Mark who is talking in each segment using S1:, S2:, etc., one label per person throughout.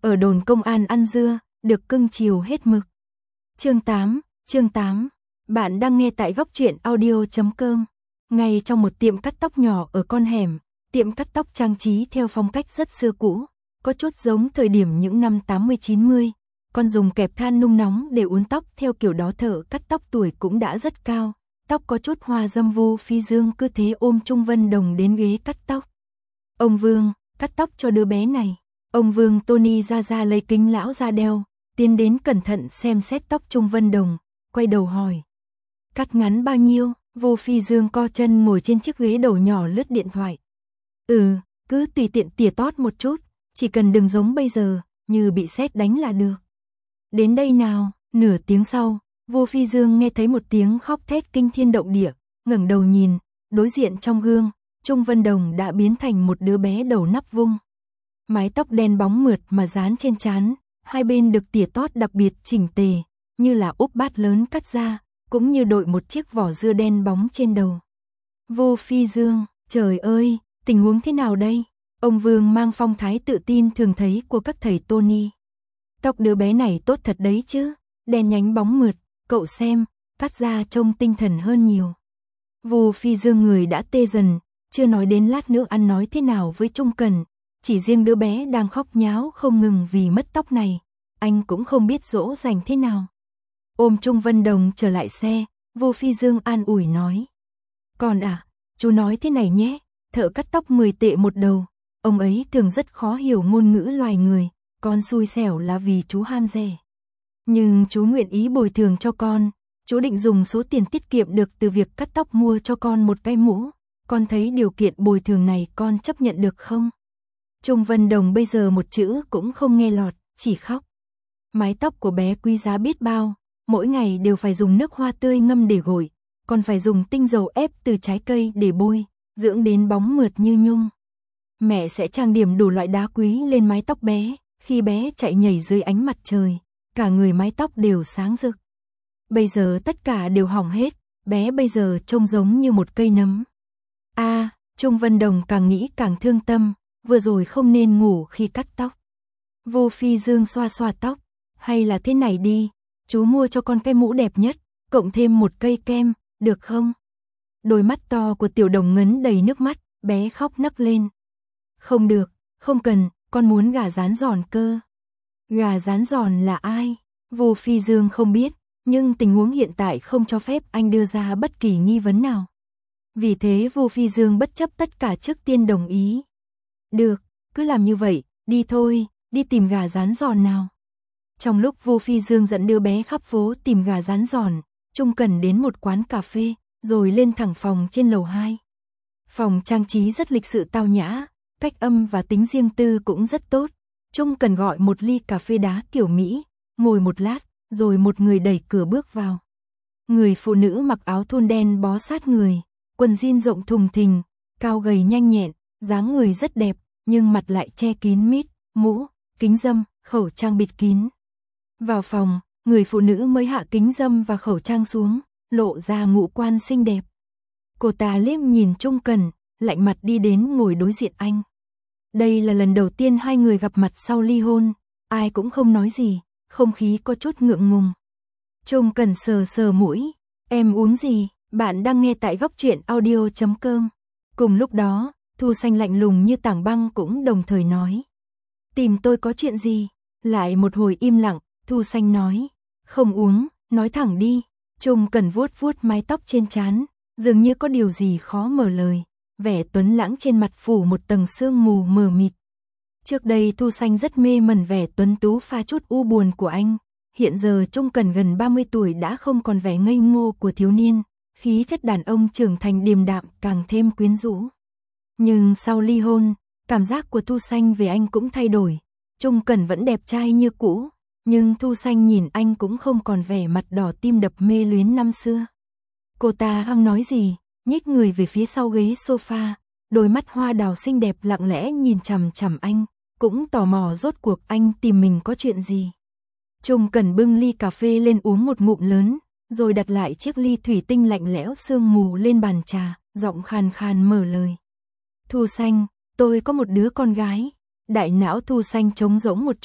S1: ở đồn công an ăn dưa, được cưng chiều hết mực. Chương 8, bạn đang nghe tại góc truyện audio.com. Ngay trong một tiệm cắt tóc nhỏ ở con hẻm, tiệm cắt tóc trang trí theo phong cách rất xưa cũ, có chút giống thời điểm những năm 80-90. Con dùng kẹp than nung nóng để uốn tóc theo kiểu đó, thợ cắt tóc tuổi cũng đã rất cao, tóc có chút hoa dâm. Vô Phi Dương cứ thế ôm Trung Vân Đồng đến ghế cắt tóc. Ông Vương, cắt tóc cho đứa bé này. Ông Vương Tony ra lấy kính lão ra đeo, tiến đến cẩn thận xem xét tóc Trung Vân Đồng, quay đầu hỏi. Cắt ngắn bao nhiêu? Vô Phi Dương co chân ngồi trên chiếc ghế đầu nhỏ lướt điện thoại. Cứ tùy tiện tỉa tót một chút, chỉ cần đừng giống bây giờ, như bị sét đánh là được. Đến đây nào. Nửa tiếng sau, Vô Phi Dương nghe thấy một tiếng khóc thét kinh thiên động địa, ngẩng đầu nhìn, đối diện trong gương, Trung Vân Đồng đã biến thành một đứa bé đầu nắp vung. Mái tóc đen bóng mượt mà dán trên trán, hai bên được tỉa tót đặc biệt chỉnh tề, như là úp bát lớn cắt ra, cũng như đội một chiếc vỏ dưa đen bóng trên đầu. Vô Phi Dương, trời ơi, tình huống thế nào đây? Ông Vương mang phong thái tự tin thường thấy của các thầy Tony. Tóc đứa bé này tốt thật đấy chứ, đen nhánh bóng mượt, cậu xem, cắt ra trông tinh thần hơn nhiều. Vô Phi Dương người đã tê dần, chưa nói đến lát nữa ăn nói thế nào với Trung Cần, chỉ riêng đứa bé đang khóc nháo không ngừng vì mất tóc này, anh cũng không biết dỗ dành thế nào. Ôm Trung Vân Đồng trở lại xe, Vô Phi Dương an ủi nói. Con à, chú nói thế này nhé, thợ cắt tóc 10 tệ một đầu, ông ấy thường rất khó hiểu ngôn ngữ loài người, con xui xẻo là vì chú ham rẻ. Nhưng chú nguyện ý bồi thường cho con, chú định dùng số tiền tiết kiệm được từ việc cắt tóc mua cho con một cái mũ, con thấy điều kiện bồi thường này con chấp nhận được không? Trung Vân Đồng bây giờ một chữ cũng không nghe lọt, chỉ khóc. Mái tóc của bé quý giá biết bao, mỗi ngày đều phải dùng nước hoa tươi ngâm để gội, còn phải dùng tinh dầu ép từ trái cây để bôi, dưỡng đến bóng mượt như nhung. Mẹ sẽ trang điểm đủ loại đá quý lên mái tóc bé, khi bé chạy nhảy dưới ánh mặt trời, cả người mái tóc đều sáng rực. Bây giờ tất cả đều hỏng hết, bé bây giờ trông giống như một cây nấm. Trung Vân Đồng càng nghĩ càng thương tâm, vừa rồi không nên ngủ khi cắt tóc. Vô Phi Dương xoa xoa tóc, hay là thế này đi, chú mua cho con cái mũ đẹp nhất, cộng thêm một cây kem, được không? Đôi mắt to của Tiểu Đồng ngấn đầy nước mắt, bé khóc nấc lên. Không được, không cần, con muốn gà rán giòn cơ. Gà rán giòn là ai? Vô Phi Dương không biết, nhưng tình huống hiện tại không cho phép anh đưa ra bất kỳ nghi vấn nào. Vì thế Vô Phi Dương bất chấp tất cả trước tiên đồng ý. Được, cứ làm như vậy, đi thôi, đi tìm gà rán giòn nào. Trong lúc Vô Phi Dương dẫn đứa bé khắp phố tìm gà rán giòn, Trung Cần đến một quán cà phê, rồi lên thẳng phòng trên lầu 2. Phòng trang trí rất lịch sự tao nhã, cách âm và tính riêng tư cũng rất tốt. Trung Cần gọi một ly cà phê đá kiểu Mỹ, ngồi một lát, rồi một người đẩy cửa bước vào. Người phụ nữ mặc áo thun đen bó sát người, quần jean rộng thùng thình, cao gầy nhanh nhẹn, dáng người rất đẹp, nhưng mặt lại che kín mít, mũ, kính râm, khẩu trang bịt kín. Vào phòng, người phụ nữ mới hạ kính râm và khẩu trang xuống, lộ ra ngũ quan xinh đẹp. Cô ta liếc nhìn Trung Cần, lạnh mặt đi đến ngồi đối diện anh. Đây là lần đầu tiên hai người gặp mặt sau ly hôn, ai cũng không nói gì, không khí có chút ngượng ngùng. Trung Cần sờ sờ mũi, em uống gì? Bạn đang nghe tại góc truyện audio.com. Cùng lúc đó, Thu Xanh lạnh lùng như tảng băng cũng đồng thời nói. Tìm tôi có chuyện gì? Lại một hồi im lặng, Thu Xanh nói. Không uống, nói thẳng đi. Trung Cần vuốt vuốt mái tóc trên trán, dường như có điều gì khó mở lời. Vẻ tuấn lãng trên mặt phủ một tầng sương mù mờ mịt. Trước đây Thu Xanh rất mê mẩn vẻ tuấn tú pha chút u buồn của anh. Hiện giờ Trung Cần gần 30 tuổi đã không còn vẻ ngây ngô của thiếu niên. Khí chất đàn ông trưởng thành điềm đạm càng thêm quyến rũ. Nhưng sau ly hôn, cảm giác của Thu Xanh về anh cũng thay đổi. Trung Cần vẫn đẹp trai như cũ, nhưng Thu Xanh nhìn anh cũng không còn vẻ mặt đỏ tim đập mê luyến năm xưa. Cô ta không nói gì, nhích người về phía sau ghế sofa, đôi mắt hoa đào xinh đẹp lặng lẽ nhìn chằm chằm anh, cũng tò mò rốt cuộc anh tìm mình có chuyện gì. Trung Cần bưng ly cà phê lên uống một ngụm lớn, rồi đặt lại chiếc ly thủy tinh lạnh lẽo sương mù lên bàn trà, giọng khàn khàn mở lời. Thu Xanh, tôi có một đứa con gái. Đại não Thu Xanh trống rỗng một chút,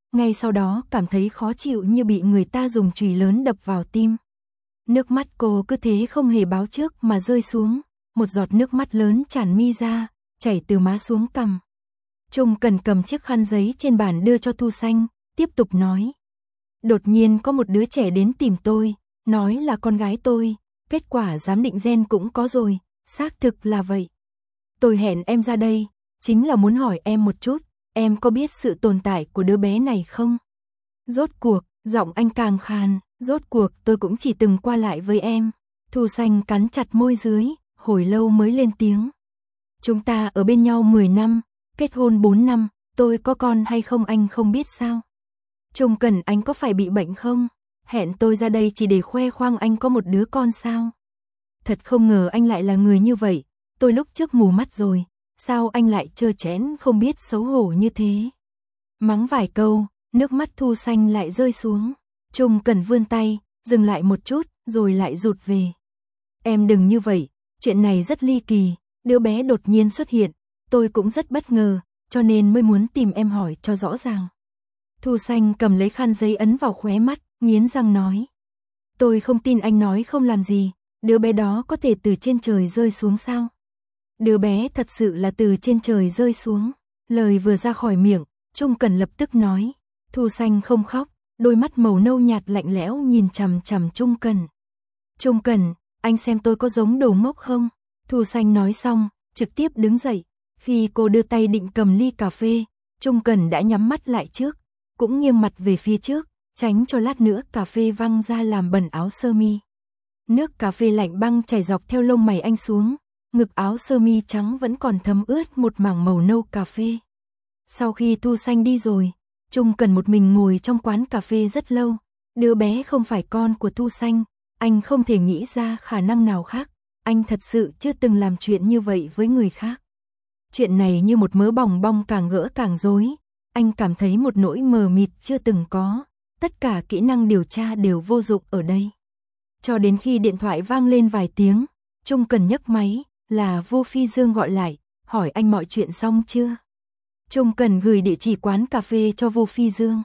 S1: ngay sau đó cảm thấy khó chịu như bị người ta dùng chùy lớn đập vào tim. Nước mắt cô cứ thế không hề báo trước mà rơi xuống, một giọt nước mắt lớn tràn mi ra, chảy từ má xuống cằm. Trung Cần cầm chiếc khăn giấy trên bàn đưa cho Thu Xanh, tiếp tục nói. Đột nhiên có một đứa trẻ đến tìm tôi, nói là con gái tôi, kết quả giám định gen cũng có rồi, xác thực là vậy. Tôi hẹn em ra đây, chính là muốn hỏi em một chút, em có biết sự tồn tại của đứa bé này không? Rốt cuộc, giọng anh càng khàn, rốt cuộc tôi cũng chỉ từng qua lại với em. Thu Xanh cắn chặt môi dưới, hồi lâu mới lên tiếng. Chúng ta ở bên nhau 10 năm, kết hôn 4 năm, tôi có con hay không anh không biết sao? Trung Cần, anh có phải bị bệnh không? Hẹn tôi ra đây chỉ để khoe khoang anh có một đứa con sao? Thật không ngờ anh lại là người như vậy, tôi lúc trước mù mắt rồi, sao anh lại trơ trẽn không biết xấu hổ như thế? Mắng vài câu, nước mắt Thu Xanh lại rơi xuống. Trung Cần vươn tay, dừng lại một chút, rồi lại rụt về. Em đừng như vậy, chuyện này rất ly kỳ, đứa bé đột nhiên xuất hiện, tôi cũng rất bất ngờ, cho nên mới muốn tìm em hỏi cho rõ ràng. Thu Xanh cầm lấy khăn giấy ấn vào khóe mắt, nghiến răng nói. Tôi không tin anh nói không làm gì, đứa bé đó có thể từ trên trời rơi xuống sao? Đứa bé thật sự là từ trên trời rơi xuống. Lời vừa ra khỏi miệng, Trung Cần lập tức nói. Thu Xanh không khóc, đôi mắt màu nâu nhạt lạnh lẽo nhìn chằm chằm Trung Cần. Trung Cần, anh xem tôi có giống đồ ngốc không? Thu Xanh nói xong, trực tiếp đứng dậy. Khi cô đưa tay định cầm ly cà phê, Trung Cần đã nhắm mắt lại trước, cũng nghiêng mặt về phía trước, tránh cho lát nữa cà phê văng ra làm bẩn áo sơ mi. Nước cà phê lạnh băng chảy dọc theo lông mày anh xuống, ngực áo sơ mi trắng vẫn còn thấm ướt một mảng màu nâu cà phê. Sau khi Thu Xanh đi rồi, Trung Cần một mình ngồi trong quán cà phê rất lâu. Đứa bé không phải con của Thu Xanh, anh không thể nghĩ ra khả năng nào khác. Anh thật sự chưa từng làm chuyện như vậy với người khác. Chuyện này như một mớ bòng bong càng gỡ càng rối. Anh cảm thấy một nỗi mờ mịt chưa từng có. Tất cả kỹ năng điều tra đều vô dụng ở đây. Cho đến khi điện thoại vang lên vài tiếng, Trung Cần nhấc máy, là Vô Phi Dương gọi lại, hỏi anh mọi chuyện xong chưa. Trung Cần gửi địa chỉ quán cà phê cho Vô Phi Dương.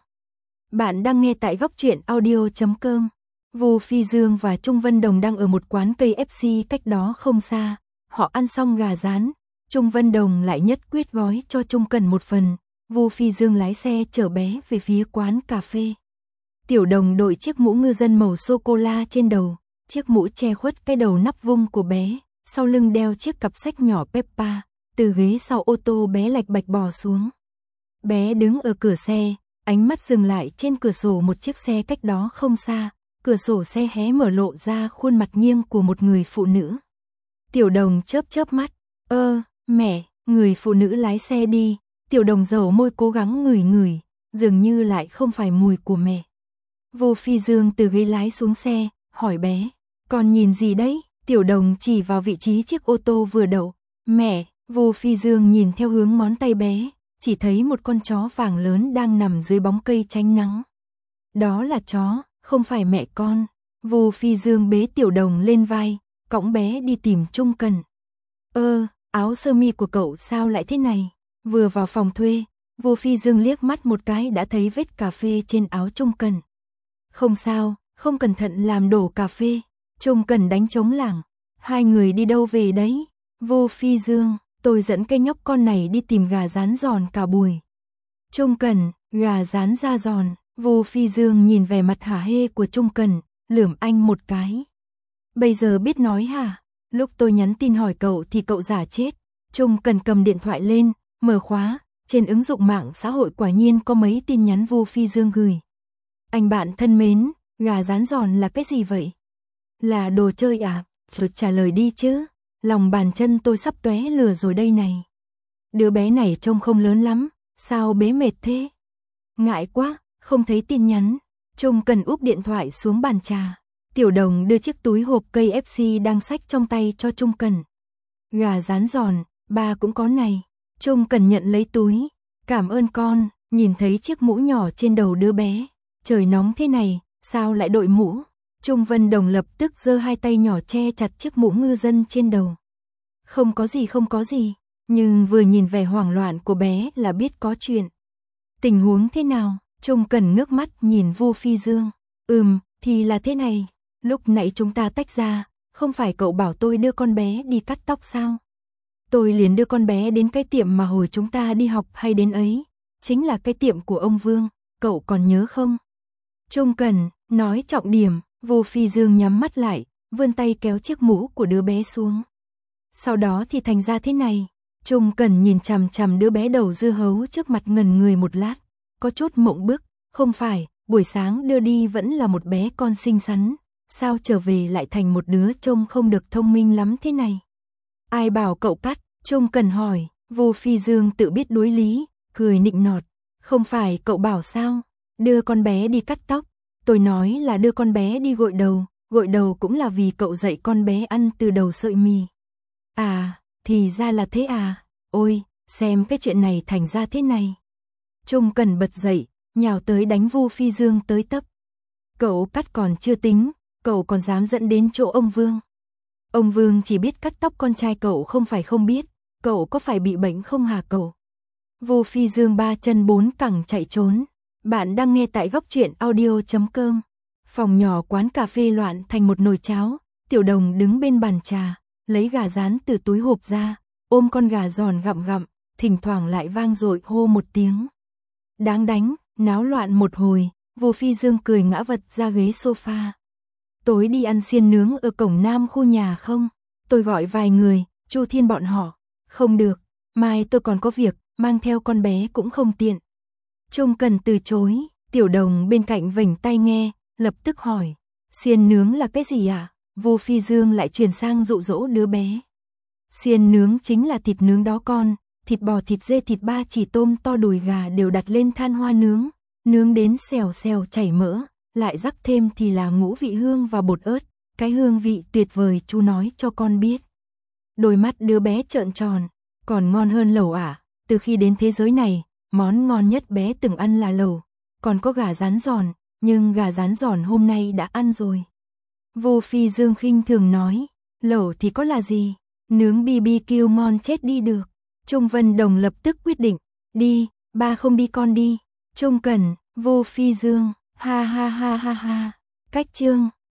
S1: Bạn đang nghe tại goctruyện.audio.com. Vô Phi Dương và Trung Vân Đồng đang ở một quán KFC cách đó không xa. Họ ăn xong gà rán, Trung Vân Đồng lại nhất quyết gói cho Trung Cần một phần. Vô Phi Dương lái xe chở bé về phía quán cà phê. Tiểu Đồng đội chiếc mũ ngư dân màu sô-cô-la trên đầu, chiếc mũ che khuất cái đầu nắp vung của bé, sau lưng đeo chiếc cặp sách nhỏ Peppa, từ ghế sau ô tô bé lạch bạch bò xuống. Bé đứng ở cửa xe, ánh mắt dừng lại trên cửa sổ một chiếc xe cách đó không xa, cửa sổ xe hé mở lộ ra khuôn mặt nghiêng của một người phụ nữ. Tiểu Đồng chớp chớp mắt, mẹ, người phụ nữ lái xe đi, Tiểu Đồng dầu môi cố gắng ngửi ngửi, dường như lại không phải mùi của mẹ. Vô Phi Dương từ ghế lái xuống xe, hỏi bé, con nhìn gì đấy? Tiểu Đồng chỉ vào vị trí chiếc ô tô vừa đậu. Mẹ, Vô Phi Dương nhìn theo hướng ngón tay bé, chỉ thấy một con chó vàng lớn đang nằm dưới bóng cây tránh nắng. Đó là chó, không phải mẹ con. Vô Phi Dương bế Tiểu Đồng lên vai, cõng bé đi tìm Trung Cần. Áo sơ mi của cậu sao lại thế này? Vừa vào phòng thuê, Vô Phi Dương liếc mắt một cái đã thấy vết cà phê trên áo Trung Cần. Không sao, không cẩn thận làm đổ cà phê. Trung Cần đánh trống lảng. Hai người đi đâu về đấy? Vô Phi Dương, tôi dẫn cái nhóc con này đi tìm gà rán giòn cả buổi. Trung Cần, gà rán da giòn. Vô Phi Dương nhìn vẻ mặt hả hê của Trung Cần, lườm anh một cái. Bây giờ biết nói hả? Lúc tôi nhắn tin hỏi cậu thì cậu giả chết. Trung Cần cầm điện thoại lên, mở khóa. Trên ứng dụng mạng xã hội quả nhiên có mấy tin nhắn Vô Phi Dương gửi. Anh bạn thân mến, gà rán giòn là cái gì vậy? Là đồ chơi à? Rồi trả lời đi chứ. Lòng bàn chân tôi sắp tóe lửa rồi đây này. Đứa bé này trông không lớn lắm, sao bế mệt thế? Ngại quá, không thấy tin nhắn. Trung Cần úp điện thoại xuống bàn trà. Tiểu Đồng đưa chiếc túi hộp KFC đang xách trong tay cho Trung Cần. Gà rán giòn, ba cũng có này. Trung Cần nhận lấy túi. Cảm ơn con, nhìn thấy chiếc mũ nhỏ trên đầu đứa bé. Trời nóng thế này, sao lại đội mũ? Trung Vân Đồng lập tức giơ hai tay nhỏ che chặt chiếc mũ ngư dân trên đầu. Không có gì, nhưng vừa nhìn vẻ hoảng loạn của bé là biết có chuyện. Tình huống thế nào? Trung Cần ngước mắt nhìn Vu Phi Dương. Thì là thế này, lúc nãy chúng ta tách ra, không phải cậu bảo tôi đưa con bé đi cắt tóc sao? Tôi liền đưa con bé đến cái tiệm mà hồi chúng ta đi học hay đến ấy, chính là cái tiệm của ông Vương, cậu còn nhớ không? Trung Cần nói trọng điểm, Vu Phi Dương nhắm mắt lại, vươn tay kéo chiếc mũ của đứa bé xuống. Sau đó thì thành ra thế này, Trung Cần nhìn chằm chằm đứa bé đầu dưa hấu trước mặt ngẩn người một lát, có chút mộng bức, không phải, buổi sáng đưa đi vẫn là một bé con xinh xắn, sao trở về lại thành một đứa trông không được thông minh lắm thế này? Ai bảo cậu cắt? Trung Cần hỏi. Vu Phi Dương tự biết đối lý, cười nịnh nọt, không phải cậu bảo sao, đưa con bé đi cắt tóc, tôi nói là đưa con bé đi gội đầu cũng là vì cậu dạy con bé ăn từ đầu sợi mì. À, thì ra là thế à, ôi, xem cái chuyện này thành ra thế này. Trung Cần bật dậy, nhào tới đánh Vu Phi Dương tới tấp. Cậu cắt còn chưa tính, cậu còn dám dẫn đến chỗ ông Vương. Ông Vương chỉ biết cắt tóc con trai cậu không phải không biết, cậu có phải bị bệnh không hả cậu? Vu Phi Dương ba chân bốn cẳng chạy trốn. Bạn đang nghe tại góc truyện audio.com. Phòng nhỏ quán cà phê loạn thành một nồi cháo, Tiểu Đồng đứng bên bàn trà, lấy gà rán từ túi hộp ra, ôm con gà giòn gặm gặm, thỉnh thoảng lại vang dội hô một tiếng. Đáng đánh, náo loạn một hồi, Vu Phi Dương cười ngã vật ra ghế sofa. Tối đi ăn xiên nướng ở cổng nam khu nhà không? Tôi gọi vài người, Chu Thiên bọn họ. Không được, mai tôi còn có việc, mang theo con bé cũng không tiện. Trung Cần từ chối, Tiểu Đồng bên cạnh vểnh tai nghe, lập tức hỏi. Xiên nướng là cái gì ạ? Vu Phi Dương lại chuyển sang dụ dỗ đứa bé. Xiên nướng chính là thịt nướng đó con, thịt bò, thịt dê, thịt ba chỉ, tôm to, đùi gà đều đặt lên than hoa nướng, nướng đến xèo xèo chảy mỡ, lại rắc thêm thì là ngũ vị hương và bột ớt, cái hương vị tuyệt vời chú nói cho con biết. Đôi mắt đứa bé trợn tròn, còn ngon hơn lẩu à, từ khi đến thế giới này, món ngon nhất bé từng ăn là lẩu, còn có gà rán giòn, nhưng gà rán giòn hôm nay đã ăn rồi. Vu Phi Dương khinh thường nói, lẩu thì có là gì, nướng BBQ ngon chết đi được. Trung Vân Đồng lập tức quyết định, đi, ba không đi con đi. Trung Cần, Vu Phi Dương, ha ha ha ha ha. Cách chương